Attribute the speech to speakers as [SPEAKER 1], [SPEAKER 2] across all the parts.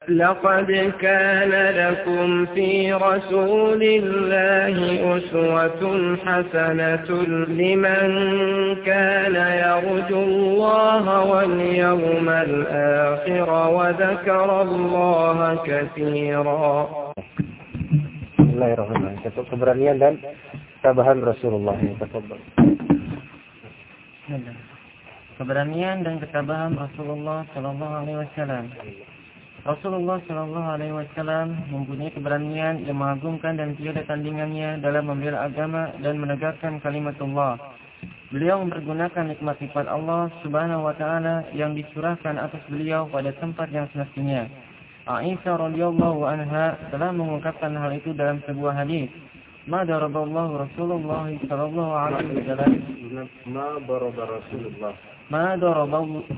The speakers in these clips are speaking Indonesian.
[SPEAKER 1] لقد كان لكم في رسول الله أسوة حسنة لمن كان يرجو الله واليوم الآخر وذكر الله كثيرا.
[SPEAKER 2] Bismillahirrahmanirrahim. Keberanian dan ketabahan Rasulullah.
[SPEAKER 3] Keberanian dan ketabahan Rasulullah Sallallahu Alaihi Wasallam. Rasulullah Sallallahu Alaihi Wasallam mempunyai keberanian yang mengagumkan dan tiada tandingannya dalam membela agama dan menegakkan kalimat Allah. Beliau mempergunakan nikmat-nikmat Allah Subhanahu Wa Taala yang dicurahkan atas beliau pada tempat yang semestinya. Aisyah radhiyallahu anha telah mengungkapkan hal itu dalam sebuah hadis. Ma daraballahu Rasulullah sallallahu alaihi wasallam. ما ضرب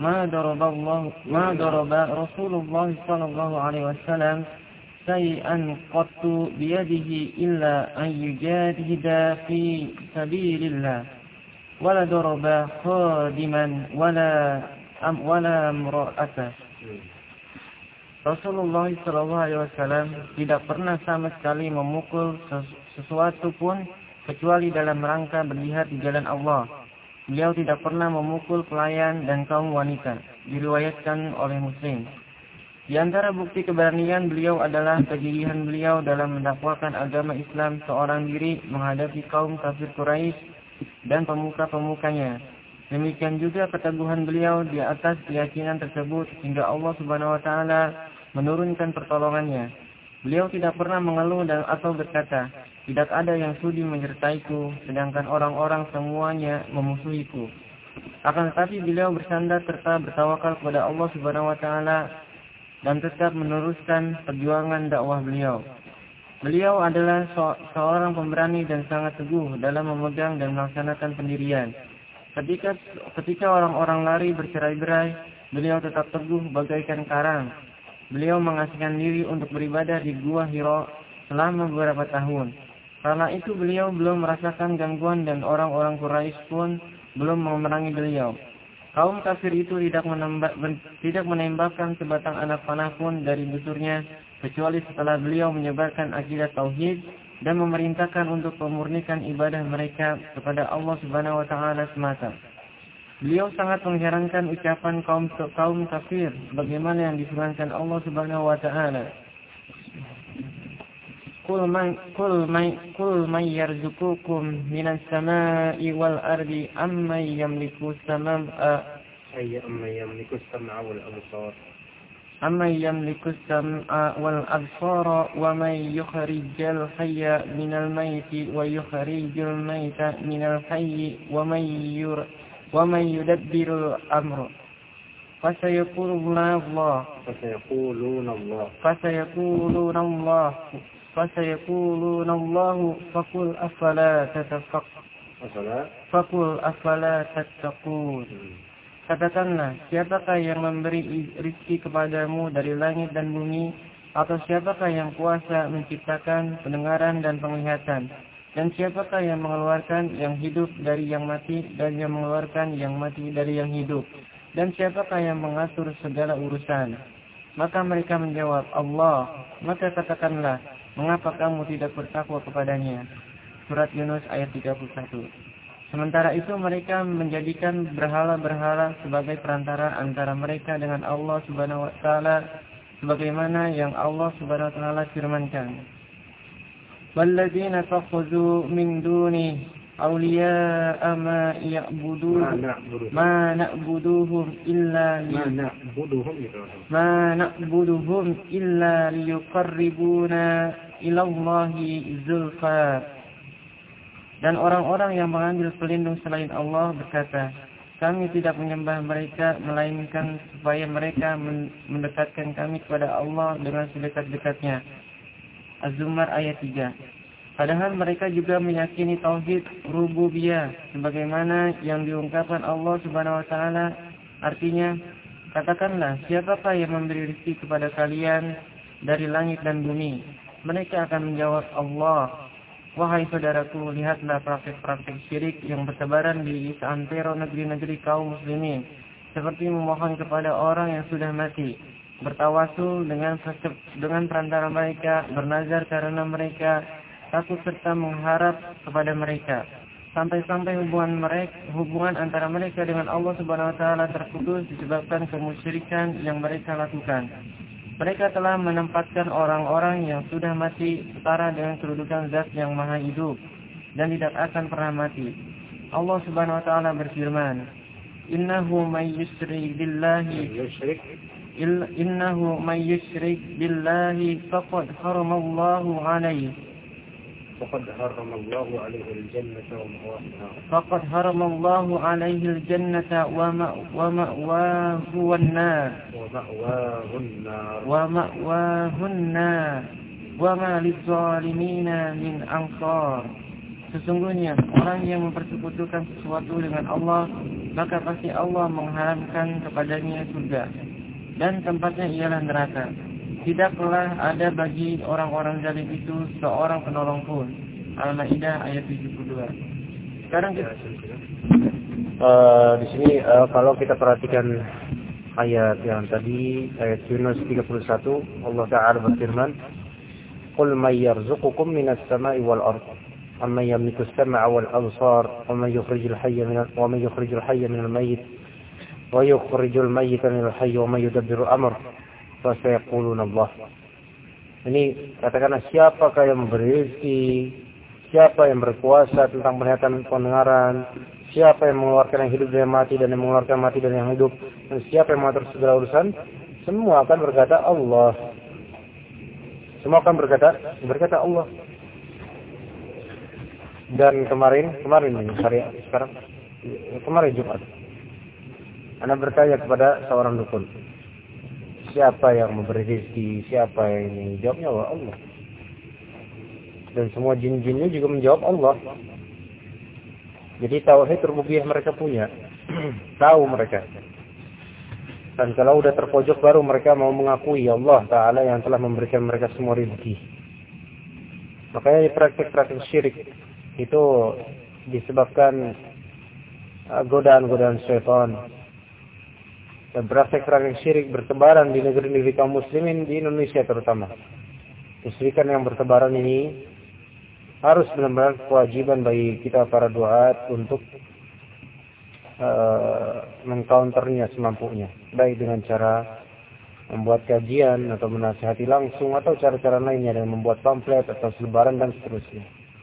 [SPEAKER 3] رسول الله صلى الله عليه وسلم شيئا قط بيده إلا أن يجاهد في سبيل الله ولا ضرب خادما ولا امرأة. Rasulullah sallallahu alaihi wasallam tidak pernah sama sekali memukul sesuatu pun kecuali dalam rangka berjihad di jalan Allah. Beliau tidak pernah memukul pelayan dan kaum wanita, diriwayatkan oleh Muslim. Di antara bukti keberanian beliau adalah kegigihan beliau dalam mendakwakan agama Islam seorang diri menghadapi kaum kafir Quraisy dan pemuka-pemukanya. Demikian juga keteguhan beliau di atas keyakinan tersebut hingga Allah Subhanahu wa taala menurunkan pertolongannya. Beliau tidak pernah mengeluh atau berkata, tidak ada yang sudi menyertaiku, sedangkan orang-orang semuanya memusuhiku. Akan tetapi beliau bersandar serta bertawakal kepada Allah Subhanahu wa taala dan tetap meneruskan perjuangan dakwah beliau. Beliau adalah seorang pemberani dan sangat teguh dalam memegang dan melaksanakan pendirian. Ketika orang-orang lari bercerai-berai, beliau tetap teguh bagaikan karang. Beliau mengasingkan diri untuk beribadah di Gua Hira selama beberapa tahun. Karena itu beliau belum merasakan gangguan dan orang-orang Quraisy pun belum memerangi beliau. Kaum kafir itu tidak menembakkan sebatang anak panah pun dari busurnya kecuali setelah beliau menyebarkan akidah tauhid dan memerintahkan untuk memurnikan ibadah mereka kepada Allah Subhanahu wa taala semata. Beliau sangat mengherankan ucapan kaum kafir bagaimana yang difirmankan Allah Subhanahu wa taala. Qul man yarzuqukum minas samaa'i wal ardi amman yamliku as-sam'a wal absara wa man yukhrijul hayya minal mayti wa yukhrijul mayta minal hayyi wa man yudabbirul amra fasayaquluna Allah faqul afala tattaqun. Katakanlah, siapakah yang memberi rezeki kepadamu dari langit dan bumi, atau siapakah yang kuasa menciptakan pendengaran dan penglihatan, dan siapakah yang mengeluarkan yang hidup dari yang mati dan yang mengeluarkan yang mati dari yang hidup, dan siapakah yang mengatur segala urusan? Maka mereka menjawab, Allah. Maka katakanlah, mengapa kamu tidak bertakwa kepadanya? Surat Yunus ayat 31. Sementara itu mereka menjadikan berhala-berhala sebagai perantara antara mereka dengan Allah Subhanahu wa taala, sebagaimana yang Allah Subhanahu wa taala firmankan. Walladzina takhudhu min duni awliya'a ma na'buduhum illa liyuqarribuna ila Allahi zulfa. Dan orang-orang yang mengambil pelindung selain Allah berkata, kami tidak menyembah mereka melainkan supaya mereka mendekatkan kami kepada Allah dengan sedekat-dekatnya. Az-Zumar ayat 3. Padahal mereka juga meyakini tauhid rububiyah sebagaimana yang diungkapkan Allah Subhanahu wa taala. Artinya, katakanlah, siapakah yang memberi rezeki kepada kalian dari langit dan bumi? Mereka akan menjawab, Allah. Wahai saudaraku, lihatlah praktik-praktik syirik yang bertebaran di seantero negeri-negeri kaum muslimin, seperti memohon kepada orang yang sudah mati, bertawasul dengan perantara mereka, bernazar karena mereka takut serta mengharap kepada mereka, sampai-sampai hubungan antara mereka dengan Allah Subhanahu wa taala terputus disebabkan kemusyrikan yang mereka lakukan. Mereka telah menempatkan orang-orang yang sudah mati setara dengan kedudukan Zat yang Maha Hidup dan tidak akan pernah mati. Allah Subhanahu wa taala berfirman, Innahu may yushrik billahi faqad haramallahu alaihi al-jannata wa ma'wahu an-nar wa ma liz-zalimina min ansar. Sesungguhnya orang yang mempersekutukan sesuatu dengan Allah, maka pasti Allah mengharamkan kepadanya surga, dan tempatnya ialah neraka. Tidaklah ada bagi orang-orang zalim itu seorang penolong pun. Al-Maidah ayat 72. Sekarang kita
[SPEAKER 2] di sini kalau kita perhatikan ayat yang tadi, ayat Yunus 31, Allah Ta'ala berfirman, Qul may yarzuqukum minas sama'i wal ardh amman yamliku as-sam'a wal absar wa man yukhrijul hayya minal mayyit wa yukhrijul mayyita minal hayy wa man yudabbiru amr fa sayaquluna Allah. Ini katakanlah, siapakah yang memberi rezeki, siapa yang berkuasa tentang penglihatan pendengaran, siapa yang mengeluarkan yang hidup dari yang mati dan yang mengeluarkan mati dari yang hidup, dan siapa yang mengatur segala urusan, semua akan berkata Allah. Semua akan berkata Allah. Dan kemarin ini hari sekarang, kemarin Jumat, Anda bertanya kepada seorang dukun, siapa yang memberi rezeki, siapa yang ini? Jawabnya Allah. Dan semua jin-jinnya juga menjawab Allah. Jadi tauhid rububiyah mereka punya, tahu mereka. Dan kalau udah terpojok baru mereka mau mengakui Allah Ta'ala yang telah memberikan mereka semua rezeki. Makanya praktik-praktik syirik itu disebabkan godaan-godaan syaitan. Dan praktik-praktik syirik bertebaran di negeri-negeri kaum muslimin, di Indonesia terutama. Kesyirikan yang bertebaran ini harus benar-benar kewajiban bagi kita para duat untuk mengcounternya semampunya, baik dengan cara membuat kajian atau menasihati langsung, atau cara-cara lainnya dengan membuat pamflet atau selebaran dan seterusnya.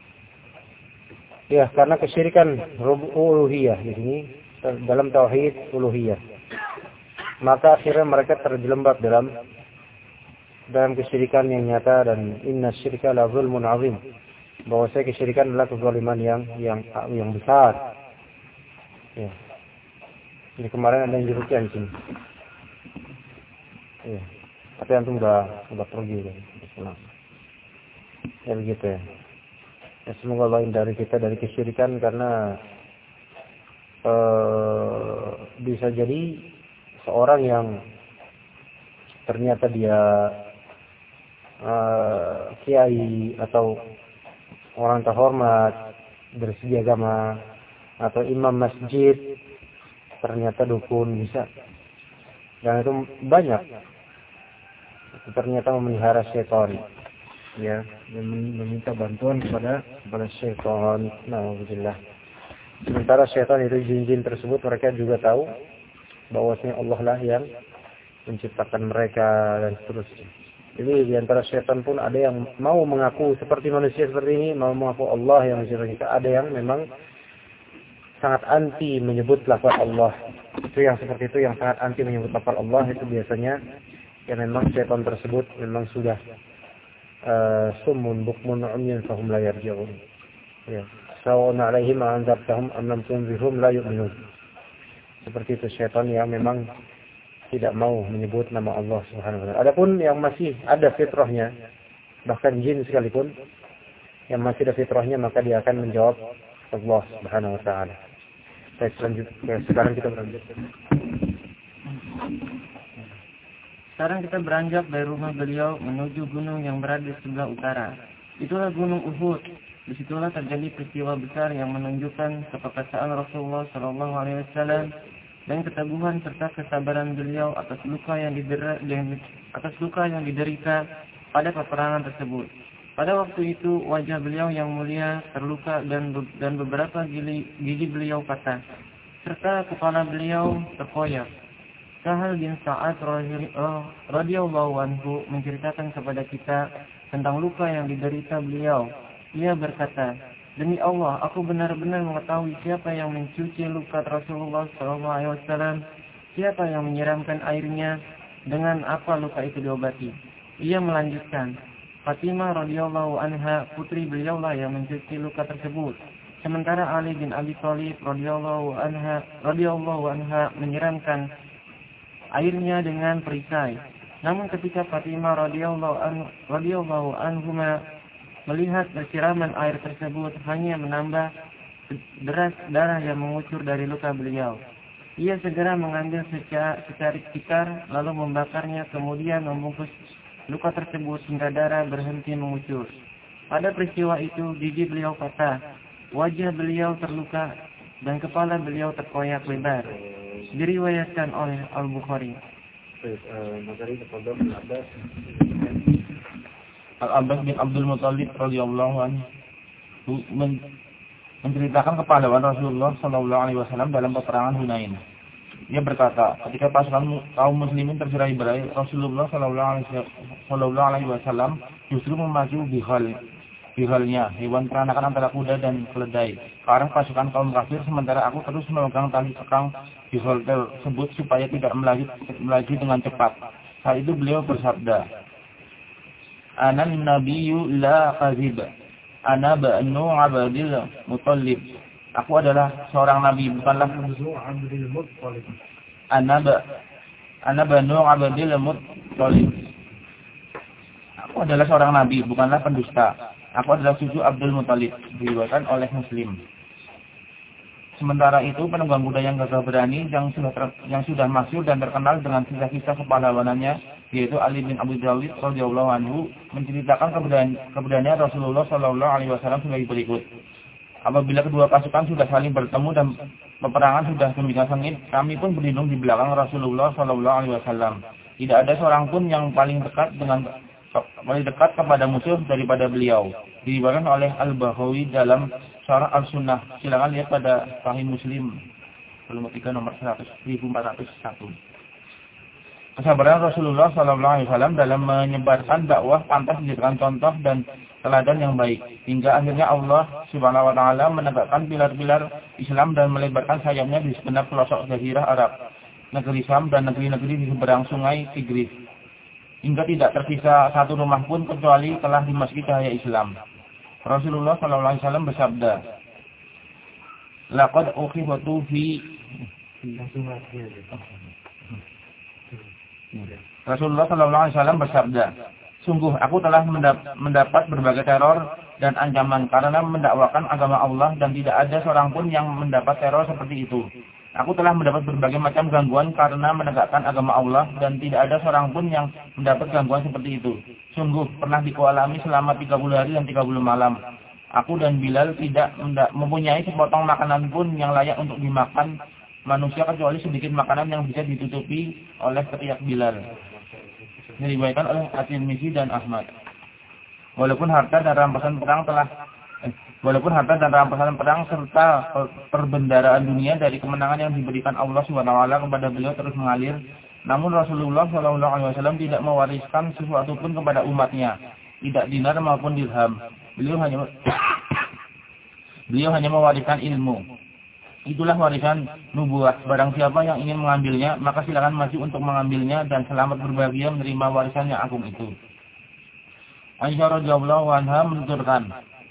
[SPEAKER 2] Ya, karena kesyirikan uluhiyah di sini dalam tauhid uluhiyah, maka akhirnya mereka terjelembab dalam kesyirikan yang nyata. Dan inna syirka la zulmun azim, bahwa kesyirikan adalah kezaliman yang besar. Ya. Ini kemarin ada yang dirukyah di sini. Ya. Tapi antum udah pergi kan. Ya begitu ya. Ya, semoga Allah hindari kita dari kesyirikan, karena bisa jadi seorang yang ternyata dia kiai atau orang terhormat dari segi agama atau imam masjid, ternyata dukun bisa. Dan itu banyak. Ternyata memelihara syaitan. Ya, meminta bantuan kepada syaitan. Alhamdulillah. Sementara syaitan itu jin-jin tersebut, mereka juga tahu bahwasanya Allah lah yang menciptakan mereka dan seterusnya. Jadi di antara syaitan pun ada yang mau mengaku seperti manusia seperti ini, mau mengaku Allah yang menciptakan kita. Ada yang memang sangat anti menyebut lafaz Allah. Itu yang seperti itu, yang sangat anti menyebut lafaz Allah, itu biasanya yang memang syaitan tersebut memang sudah summun bukmun umyun fahum la yarji'un. Ya, sawa'un 'alaihim anzartahum am lam tunzirhum la yu'minun. Seperti itu syaitan yang memang tidak mau menyebut nama Allah Subhanahu wa taala. Adapun yang masih ada fitrahnya, bahkan jin sekalipun yang masih ada fitrahnya, maka dia akan menjawab Allah Subhanahu wa taala. Sekarang kita beranjak.
[SPEAKER 3] Sekarang kita beranjak dari rumah beliau menuju gunung yang berada di sebelah utara. Itulah gunung Uhud. Disitulah terjadi peristiwa besar yang menunjukkan keperkasaan Rasulullah SAW dan keteguhan serta kesabaran beliau atas luka yang diderita pada peperangan tersebut. Pada waktu itu wajah beliau yang mulia terluka dan beberapa gigi beliau patah, serta kepala beliau terkoyak. Sahal bin Sa'ad radhiyallahu anhu menceritakan kepada kita tentang luka yang diderita beliau. Ia berkata, "Demi Allah, aku benar-benar mengetahui siapa yang mencuci luka Rasulullah SAW, siapa yang menyiramkan airnya, dengan apa luka itu diobati." Ia melanjutkan, "Fatimah radhiyallahu anha, putri beliaulah yang mencuci luka tersebut. Sementara Ali bin Abi Thalib radhiyallahu anha menyiramkan airnya dengan perisai. Namun ketika Fatimah radhiyallahu anhuma melihat siraman air tersebut hanya menambah deras darah yang mengucur dari luka beliau, ia segera mengambil secarik tikar lalu membakarnya, kemudian membungkus luka tersebut hingga darah berhenti mengucur. Pada peristiwa itu gigi beliau patah, wajah beliau terluka, dan kepala beliau terkoyak lebar." Diriwayatkan oleh Al-Bukhari.
[SPEAKER 4] Al-Abbas bin Abdul Muthalib radhiyallahu anhu menceritakan kepahlawanan Rasulullah sallallahu alaihi wasallam dalam peperangan Hunain. Ia berkata, ketika pasukan kaum muslimin tercerai-berai, Rasulullah sallallahu alaihi wasallam justru memacu bihalnya, hewan peranakan antara kuda dan keledai, ke arah pasukan kaum kafir, sementara aku terus memegang tali kekang bihal tersebut supaya tidak melaju dengan cepat. Saat itu beliau bersabda, "Anan nabiyyu la kadzib, ana ba'nu Abdil Muthalib." Aku adalah seorang nabi, bukanlah ana ba'nu Abdil Muthalib. Aku adalah seorang nabi, bukanlah pendusta. Aku adalah cucu Abdul Muthalib, diriwayatkan oleh Muslim. Sementara itu, penunggang kuda yang gagah berani yang sudah masyhur dan terkenal dengan kisah-kisah kepahlawanannya, yaitu Ali bin Abi Thalib radhiyallahu anhu, menceritakan keberanian Rasulullah sallallahu alaihi wasallam sebagai berikut. Apabila kedua pasukan sudah saling bertemu dan peperangan sudah demikian sengit, kami pun berlindung di belakang Rasulullah sallallahu alaihi wasallam. Tidak ada seorang pun yang paling dekat kepada musuh daripada beliau. Diriwayatkan oleh Al-Bahawi dalam Syarah Al-Sunnah. Silakan lihat pada Sahih Muslim volume 3 nomor 1401. Kesabaran Rasulullah SAW dalam menyebarkan dakwah pantas dijadikan contoh dan teladan yang baik, hingga akhirnya Allah Subhanahu wa taala menegakkan pilar-pilar Islam dan melebarkan sayapnya di segenap pelosok Jazirah Arab, negeri Syam dan negeri-negeri di seberang sungai Tigris, hingga tidak tersisa satu rumah pun kecuali telah dimasuki cahaya Islam. Rasulullah SAW bersabda, "Laqad ukhifatu fi." Rasulullah SAW bersabda, "Sungguh aku telah mendapat berbagai teror dan ancaman karena mendakwakan agama Allah, dan tidak ada seorang pun yang mendapat teror seperti itu. Aku telah mendapat berbagai macam gangguan karena menegakkan agama Allah, dan tidak ada seorang pun yang mendapat gangguan seperti itu. Sungguh pernah dikualami selama 30 hari dan 30 malam. Aku dan Bilal tidak mempunyai sepotong makanan pun yang layak untuk dimakan manusia kecuali sedikit makanan yang bisa ditutupi oleh ketiak Bilal." Diriwayatkan oleh At-Tirmidzi dan Ahmad. Walaupun harta dan rampasan perang serta perbendaharaan dunia dari kemenangan yang diberikan Allah SWT kepada beliau terus mengalir, namun Rasulullah SAW tidak mewariskan sesuatu pun kepada umatnya, tidak dinar maupun dirham. Beliau hanya mewariskan ilmu. Itulah warisan nubuah. Barang siapa yang ingin mengambilnya, maka silakan maju untuk mengambilnya dan selamat berbahagia menerima warisan yang agung itu. Aisyah radhiyallahu anha menuturkan,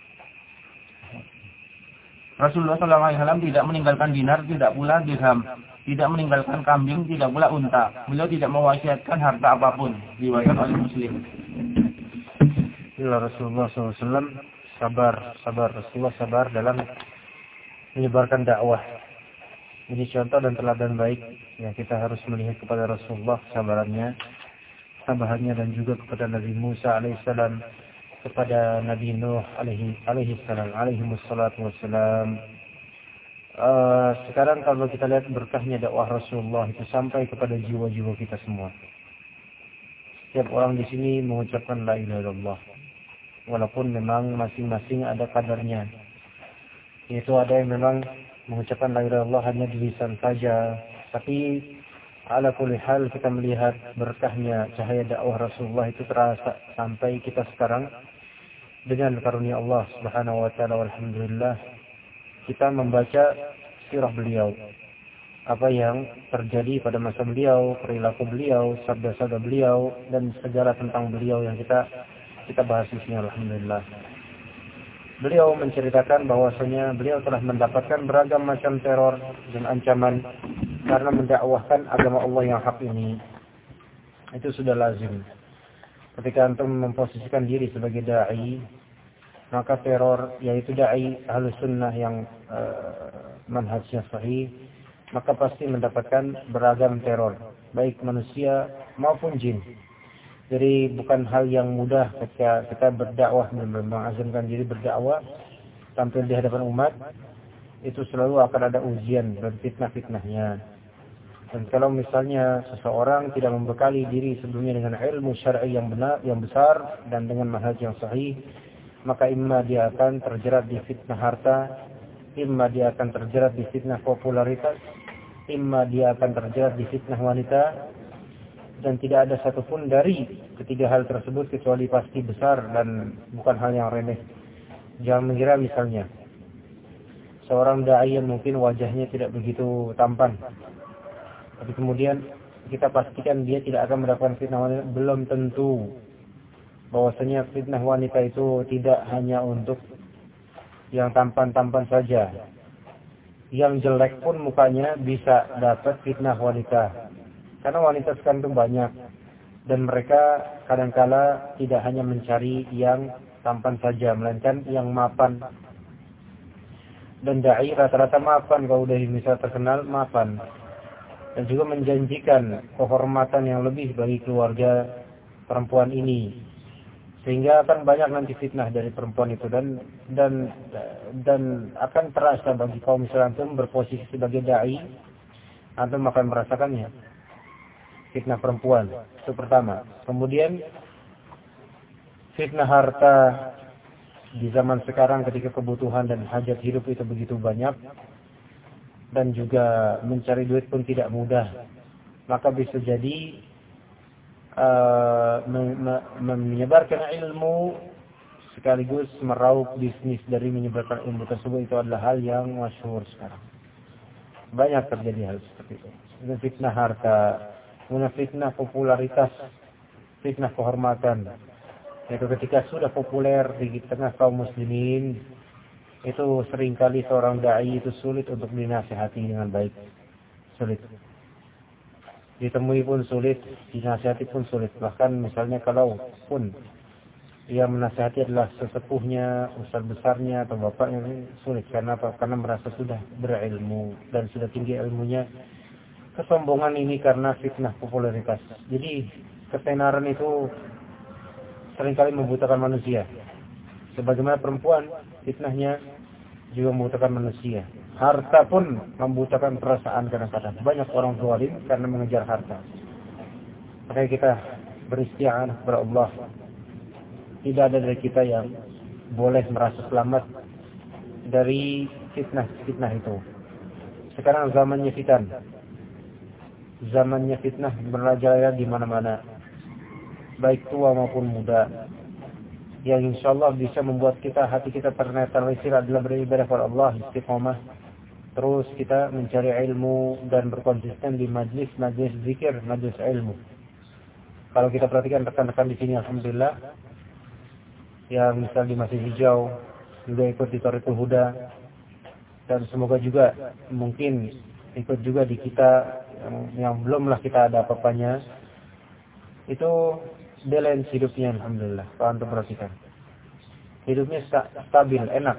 [SPEAKER 4] Rasulullah SAW tidak meninggalkan dinar, tidak pula dirham, tidak meninggalkan kambing, tidak pula unta. Beliau tidak mewasiatkan harta apapun. Diriwayatkan oleh Muslim.
[SPEAKER 2] Rasulullah SAW sabar. Rasulullah sabar dalam menyebarkan dakwah. Ini contoh dan teladan baik yang kita harus melihat kepada Rasulullah, sabarannya dan juga kepada Nabi Musa alaihissalam, kepada Nabi Nuh alaihi wassalatu wassalam. Sekarang kalau kita lihat berkahnya dakwah Rasulullah itu sampai kepada jiwa-jiwa kita semua. Setiap orang di sini mengucapkan la ilaha illallah. Walaupun memang masing-masing ada kadarnya. Yaitu ada yang memang mengucapkan la ilaha illallah hanya di lisan saja. Tapi ala kulli hal kita melihat berkahnya cahaya dakwah Rasulullah itu terasa sampai kita sekarang dengan karunia Allah Subhanahu wa taala. Alhamdulillah kita membaca sirah beliau, apa yang terjadi pada masa beliau, perilaku beliau, sabda-sabda beliau, dan segala tentang beliau yang kita bahas di sini. Alhamdulillah. Beliau menceritakan bahwasanya beliau telah mendapatkan beragam macam teror dan ancaman karena mendakwahkan agama Allah yang hak ini. Itu sudah lazim. Ketika antum memposisikan diri sebagai dai, maka teror, yaitu dai ahlus sunnah yang manhajnya sahih, maka pasti mendapatkan beragam teror, baik manusia maupun jin. Jadi bukan hal yang mudah ketika kita berdakwah, mengazamkan diri berdakwah, tampil di hadapan umat, itu selalu akan ada ujian dan fitnah-fitnahnya. Dan kalau misalnya seseorang tidak membekali diri sebelumnya dengan ilmu syar'i yang benar, yang besar, dan dengan manhaj yang sahih, maka imma dia akan terjerat di fitnah harta, imma dia akan terjerat di fitnah popularitas, imma dia akan terjerat di fitnah wanita, dan tidak ada satupun dari ketiga hal tersebut kecuali pasti besar dan bukan hal yang remeh. Jangan mengira misalnya seorang dai yang mungkin wajahnya tidak begitu tampan, tapi kemudian kita pastikan dia tidak akan mendapatkan fitnah wanita. Belum tentu. Bahwasanya fitnah wanita itu tidak hanya untuk yang tampan-tampan saja. Yang jelek pun mukanya bisa dapat fitnah wanita. Karena wanita sekarang itu banyak. Dan mereka kadangkala tidak hanya mencari yang tampan saja, melainkan yang mapan. Dan dai rata-rata mapan. Kalau udah misal terkenal, mapan. Dan juga menjanjikan kehormatan yang lebih bagi keluarga perempuan ini. Sehingga akan banyak nanti fitnah dari perempuan itu. Dan akan terasa bagi kaum misalnya antum berposisi sebagai dai, antum akan merasakannya. Fitnah perempuan, itu pertama. Kemudian fitnah harta di zaman sekarang ketika kebutuhan dan hajat hidup itu begitu banyak, dan juga mencari duit pun tidak mudah, maka bisa jadi menyebarkan ilmu sekaligus meraup bisnis dari menyebarkan ilmu tersebut, itu adalah hal yang masyhur sekarang. Banyak terjadi hal seperti itu. Itu fitnah harta, fitnah popularitas, fitnah kehormatan. Itu ketika sudah populer di tengah kaum muslimin, itu seringkali seorang dai itu sulit untuk dinasihati dengan baik. Sulit. Ditemui pun sulit, dinasihati pun sulit. Bahkan misalnya kalau pun yang menasihati adalah sesepuhnya, ustaz besarnya atau bapaknya, sulit. Karena apa? Karena merasa sudah berilmu dan sudah tinggi ilmunya. Kesombongan ini karena fitnah popularitas. Jadi ketenaran itu seringkali membutuhkan manusia. Sebagaimana perempuan, fitnahnya juga membutuhkan manusia. Harta pun membutuhkan perasaan kadang-kadang. Banyak orang zalim karena mengejar harta. Makanya kita beristighfar kepada Allah. Tidak ada dari kita yang boleh merasa selamat dari fitnah itu. Sekarang zamannya fitan. Zamannya fitnah berrajalela di mana-mana, baik tua maupun muda. Yang insyaallah bisa membuat hati kita ternetralisir adalah beribadah kepada Allah, istiqomah. Terus kita mencari ilmu dan berkonsisten di majlis zikir, majlis ilmu. Kalau kita perhatikan rekan-rekan di sini, alhamdulillah, yang misal di Masjid Hijau juga ikut di Thariqul Huda, dan semoga juga mungkin ikut juga di kita yang belumlah kita ada apa-apanya, itu balance hidupnya, alhamdulillah. Kalau antum perhatikan, hidupnya stabil, enak.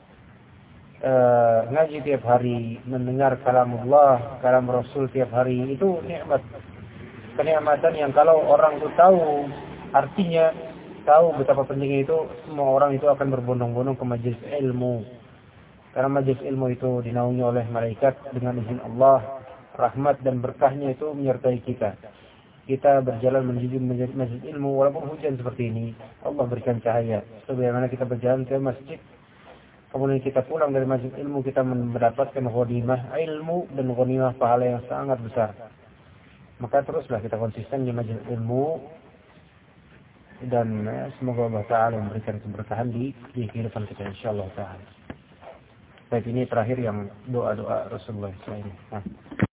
[SPEAKER 2] Ngaji tiap hari, mendengar kalamullah, kalam Rasul tiap hari, itu nikmat, kenikmatan yang kalau orang itu tahu artinya, tahu betapa pentingnya itu, semua orang itu akan berbondong-bondong ke majelis ilmu. Karena majelis ilmu itu dinaungi oleh malaikat dengan izin Allah, rahmat dan berkahnya itu menyertai kita. Kita berjalan menuju majelis ilmu walaupun hujan seperti ini, Allah berikan cahaya. Sebagaimana kita berjalan ke masjid, kemudian kita pulang dari majelis ilmu, kita mendapatkan ghanimah ilmu dan ghanimah pahala yang sangat besar. Maka teruslah kita konsisten di majelis ilmu, dan semoga Allah Ta'ala memberikan keberkahan di kehidupan kita insyaallah Ta'ala. Baik, ini terakhir yang doa-doa Rasulullah SAW.